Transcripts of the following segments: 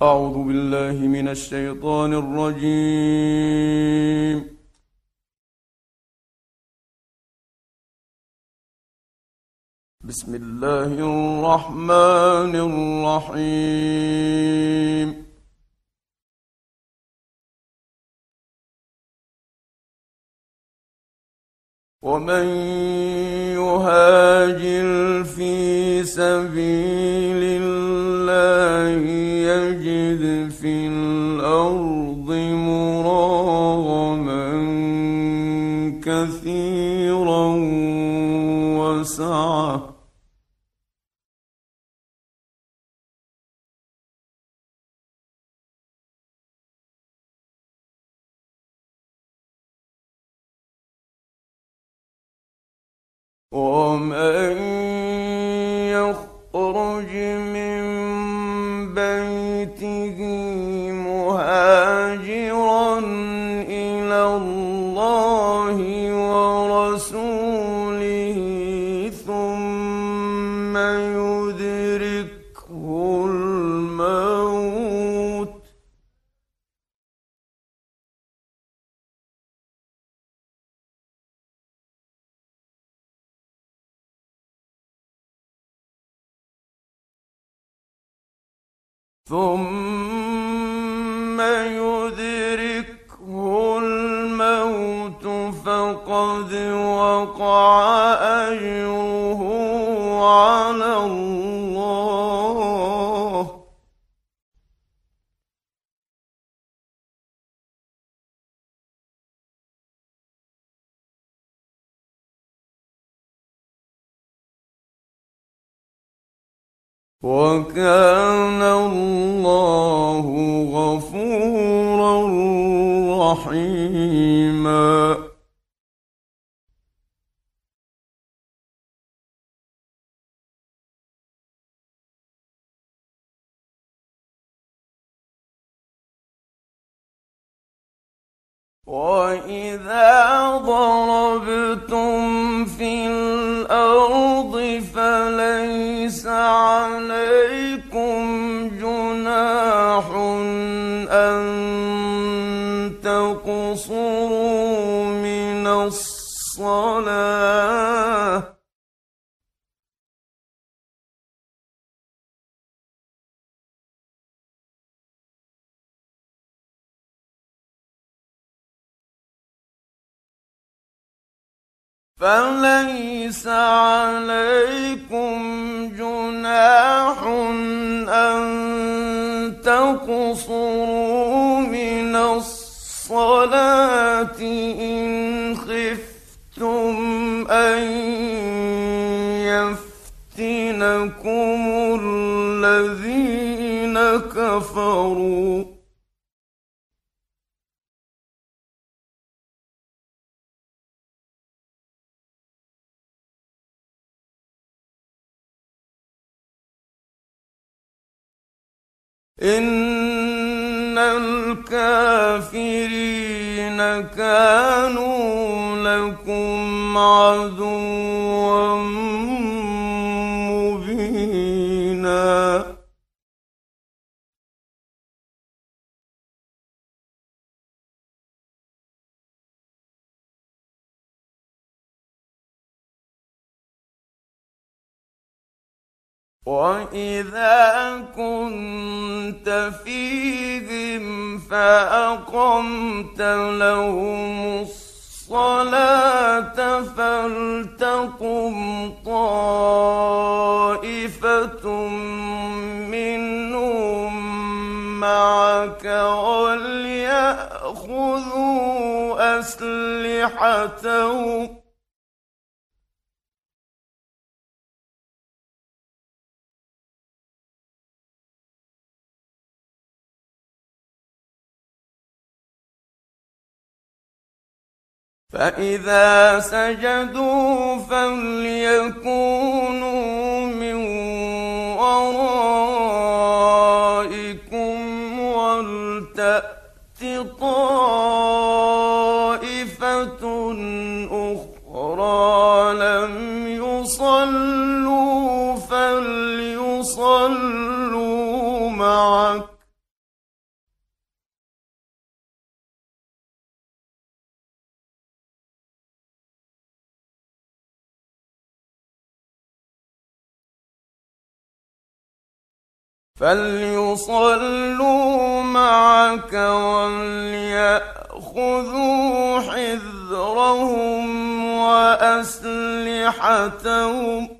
أعوذ بالله من الشيطان الرجيم. بسم الله الرحمن الرحيم. ومن يهاجر في سبيل الله يجد في الأرض مراغما كثيرا وسعة ومن يخرج من بيته مهاجرا إلى الله ورسوله ثم يدركه الموت فقد وقع أجره على الله وكان الله غفورا رحيما. وإذا ضربتم في الأرض فليس عليكم جناح أن تقصروا من الصلاة فليس عليكم جناح أن تقصروا من الصلاة إن خفتم أن يفتنكم الذين كفروا إن الكافرين كانوا لكم عدوا مبينا. وإذا كنت فيهم فأقمت لهم الصلاة فلتقم طائفة منهم معك وليأخذوا أسلحتهم فإذا سجدوا فليكونوا من ورائكم ولتأت طائفة أخرى لم يصلوا فليصلوا معك فليصلوا معك وليأخذوا حذرهم وأسلحتهم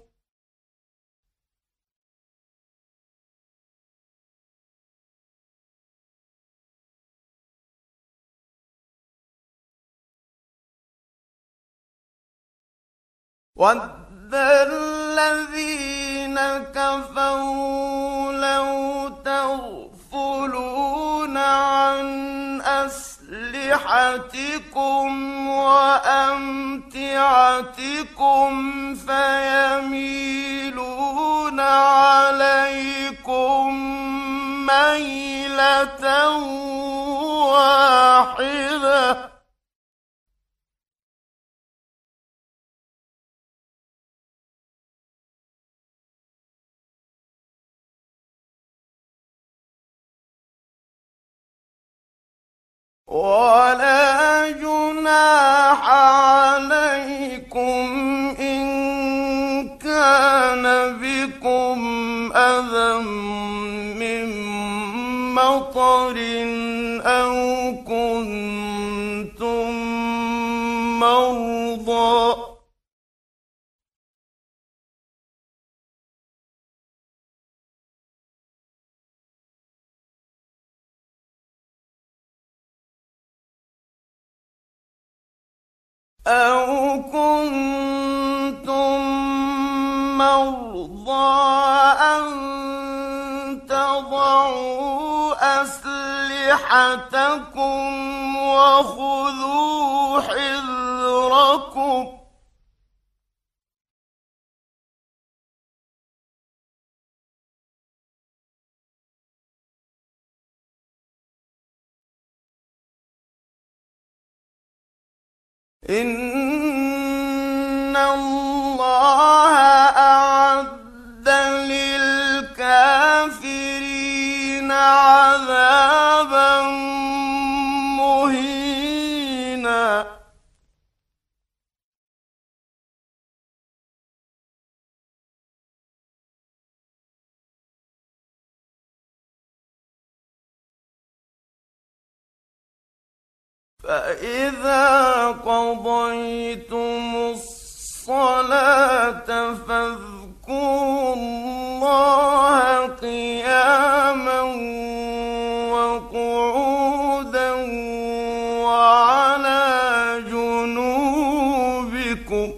وَدَّ الَّذِينَ كَفَرُوا لَوْ تَغْفُلُونَ عَنْ أَسْلِحَتِكُمْ وَأَمْتِعَتِكُمْ فَيَمِيلُونَ عَلَيْكُمْ مَيْلَةً وَاحِدَةً ولا جناح عليكم إن كان بكم أذى من مطر أو كنتم مرضى أن تضعوا أسلحتكم وخذوا حذركم إن الله أعد للكافرين عذابا مهينا فإذا قضيتم الصلاة فاذكروا الله قياما وقعودا وعلى جنوبكم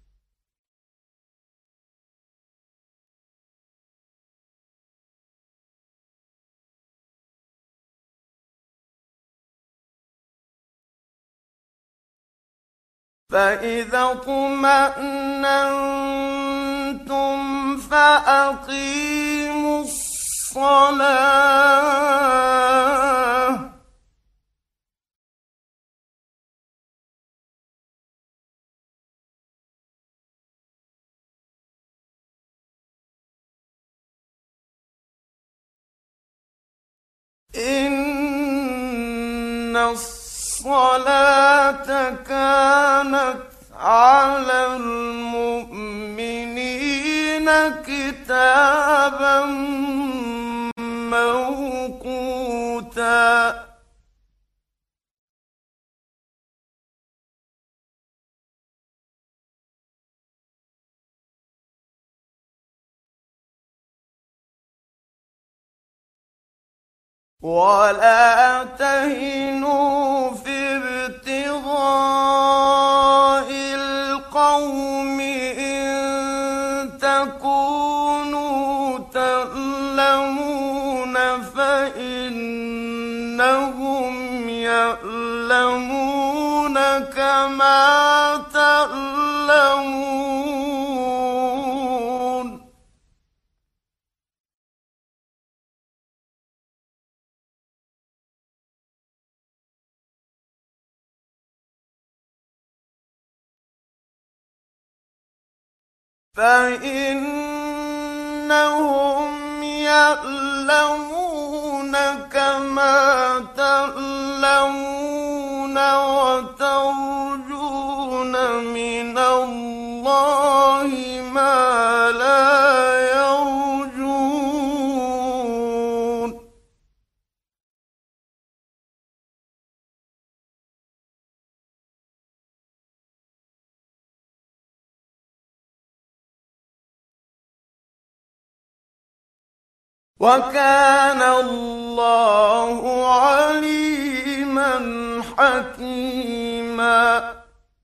فإذا اطمأننتم فأقيموا الصلاة إن الصلاة كانت على المؤمنين كتابا موقوتا ولا تهنوا في ابتغاء القوم إن تكونوا تألمون فإنهم يألمون كما تألمون فإنهم يألمون كما تألمون وترجون من الله ما لا يرجون وكان الله عليما حكيما.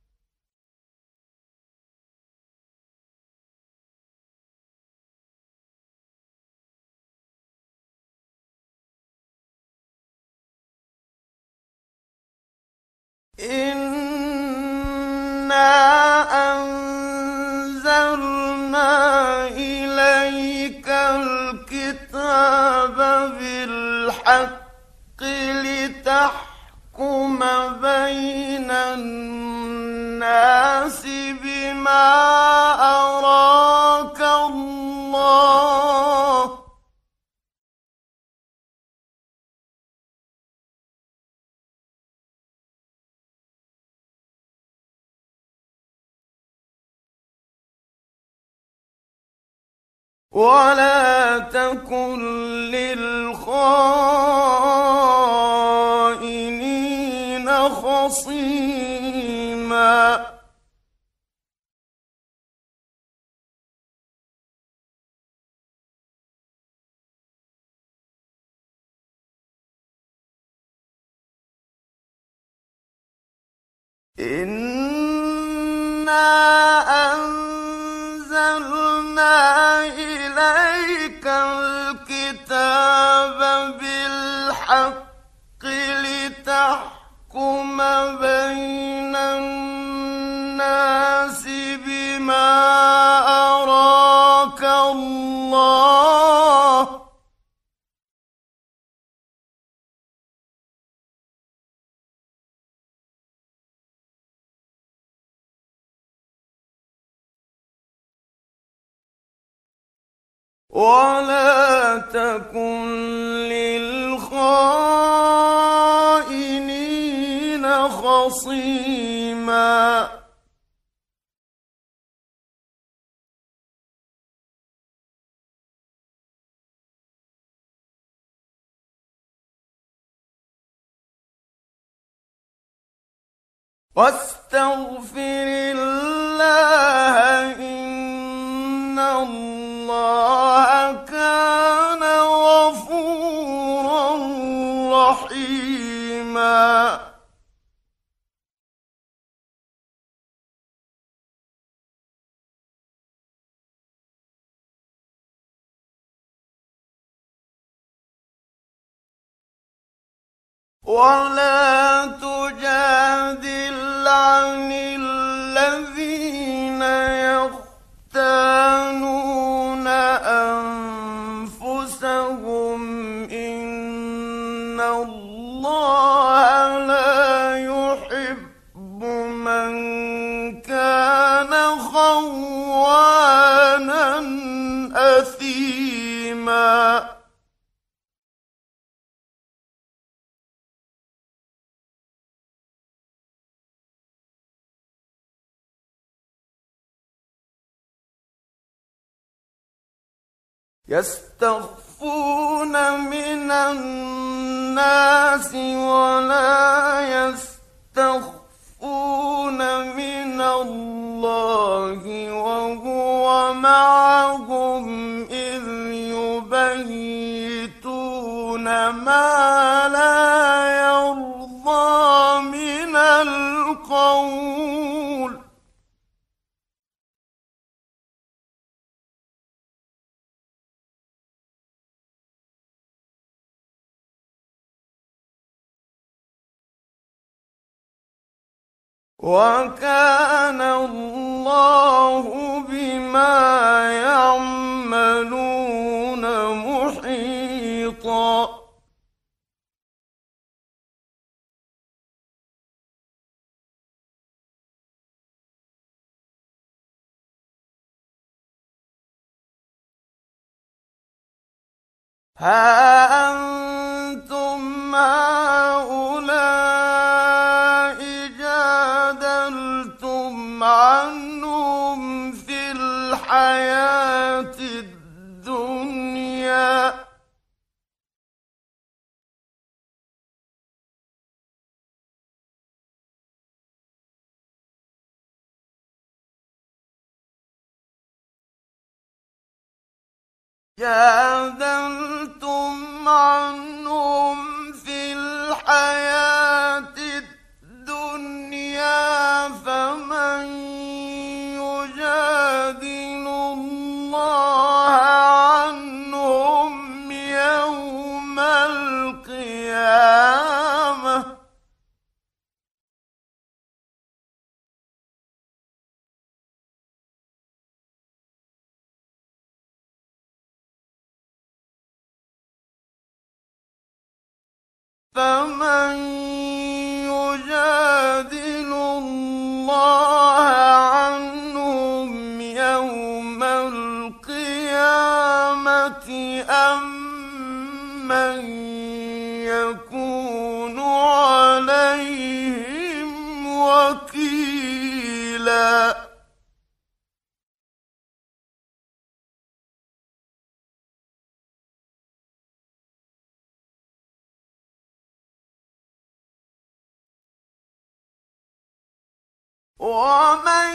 إنا أنزلنا إليك الكتاب بالحق لتحكم بين الناس بما أراك الله. ولا تكن للخائنين خصيما. إنا أنزلنا إليك الكتاب بالحق لتحكم بين الناس بما أراك الله. ولا تكن للخائنين خصيما. واستغفر الله إن الله كان غفورا رحيما. ولا تجادل عن الذين يختانون أنفسهم إن الله لا يحب من كان خوانا أثيما. يستخفون من الناس ولا يستخفون من الله وهو معهم إذ يبيتون ما لا يرضى من القول. وكان الله بما يعملون محيطا. ها أنتم هؤلاء جادلتم عنهم في الحياة الدنيا جادلتم في الحياة الدنيا فمن يجادل الله عنهم يوم القيامة فمن يجادل الله عنهم يوم القيامة أم من يكون عليهم وكيلا ومن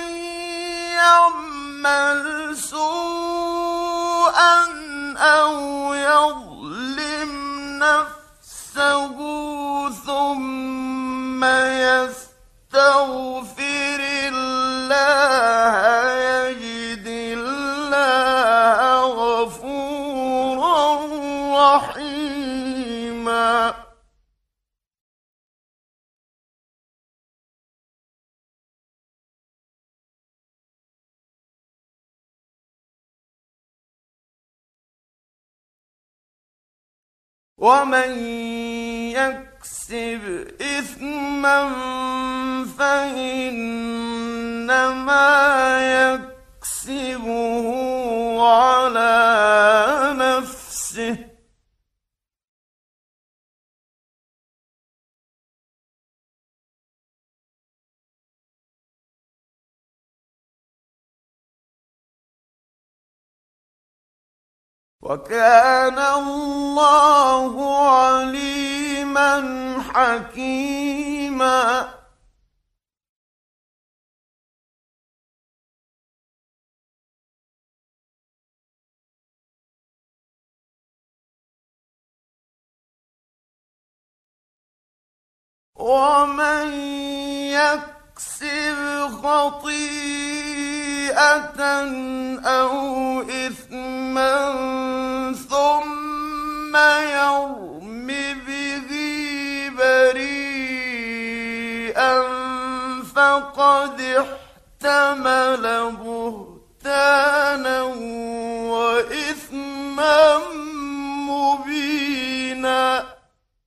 يعمل سوءا أو يظلم نفسه ثم يستغفر الله يجد الله غفورا رحيما ومن يكسب إثما فإنما يكسبه على نفسه وكان الله عليما حكيما ومن يكسب خطيئة أو إثما ثم يرم به بريئا فقد احتمل بهتانا وإثما مبينا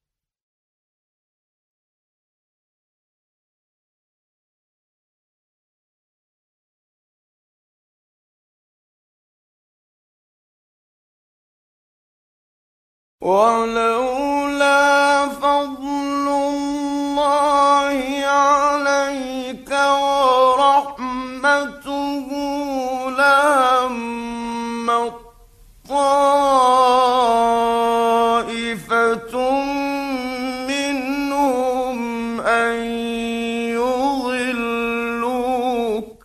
ولولا فضل الله عليك ورحمته لهم طائفة منهم أن يضلوك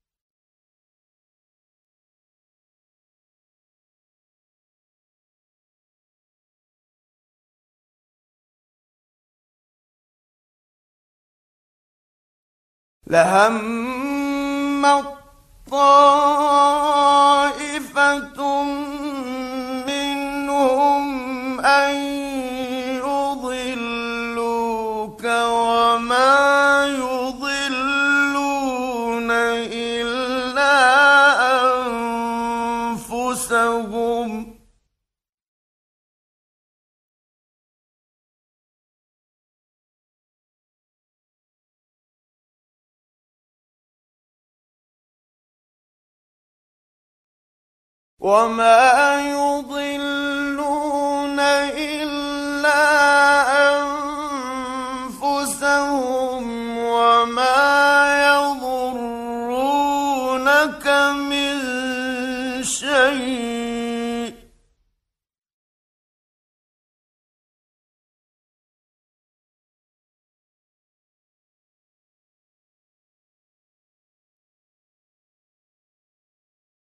لهم طائفة منهم أن يضلوك وما يضلون إلا أنفسهم وما يضلون إلا أنفسهم وما يضرونك من شيء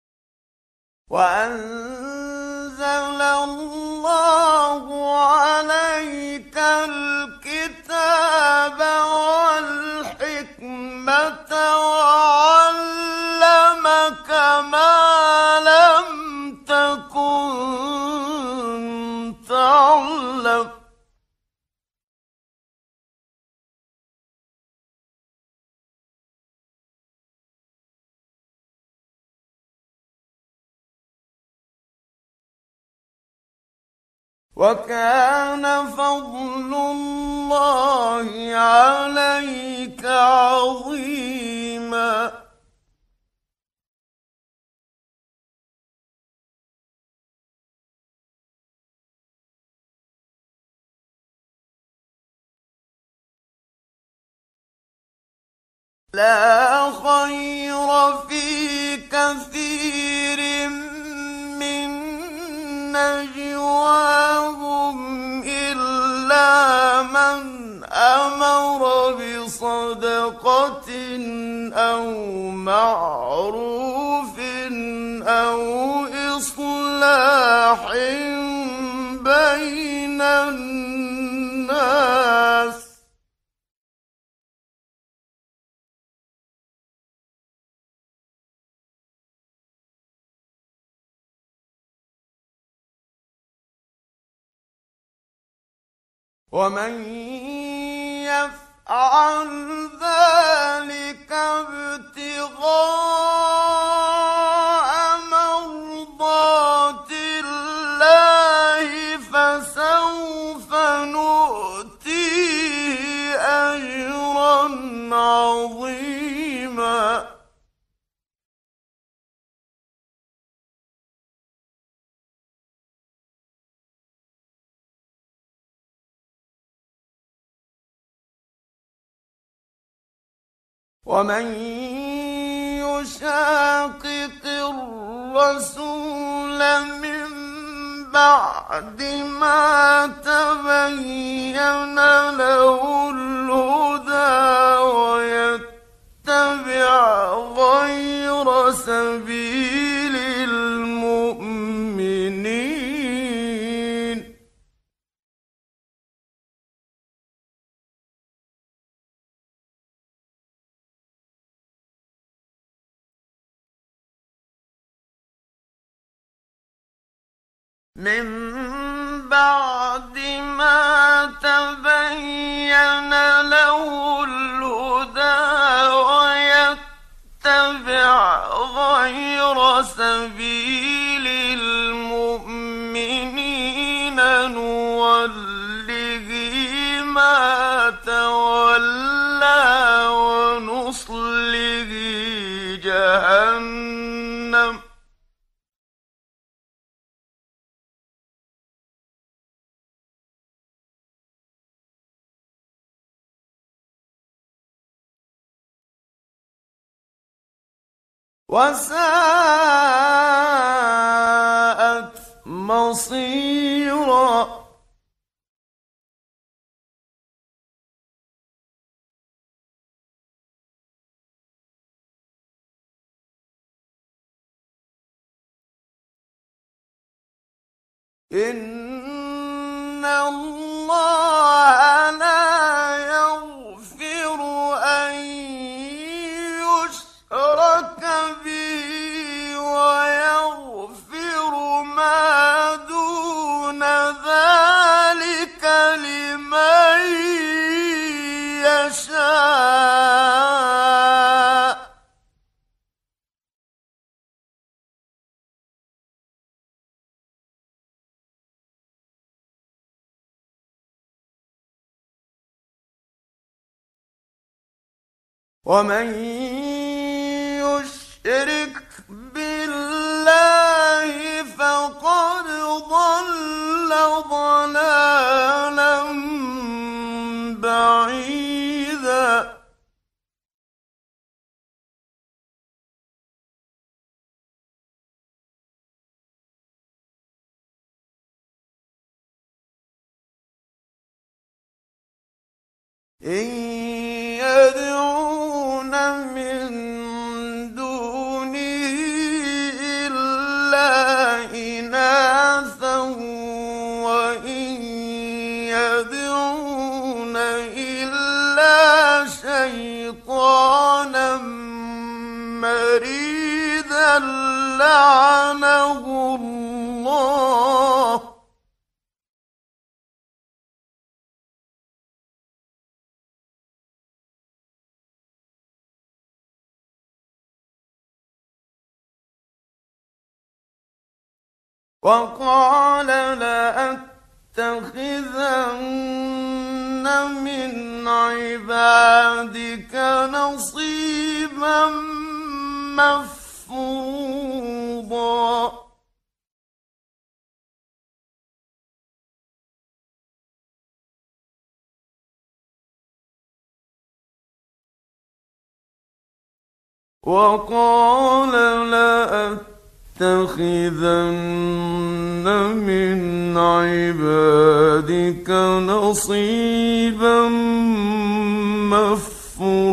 وأنزل الله على الكتاب والحكمة وعلمك ما لم تكن تعلم وكان فضل الله عليك عظيما لا خير في كثير من نجواهم إلا من أمر بصدقة أو معروف أو إصلاح بين الناس ومن يفعل ذلك ابتغاء مرضات الله فسوف نؤتيه أجرا عظيما ومن يشاقق الرسول من بعد ما تبين له الهدى ويتبع غير سبيل المؤمنين من بعد ما تبين له الهدى ويتبع غير سبيل المؤمنين نوله ما تولى ونصله جهنم وساءت مصيرا إن الله لا يغفر أن يشرك به ويغفر ما دون ذلك لمن يشاء ومن يشرك بالله فقد ضل ضلالا بعيدا إن يدعون من دونه إلا إناثا وإن يدعون إلا شيطانا مريدا لعنه الله وقال لأتخذن من عبادك نصيبا مفروضا وقال لأتخذن من عبادك نصيبا مفروضا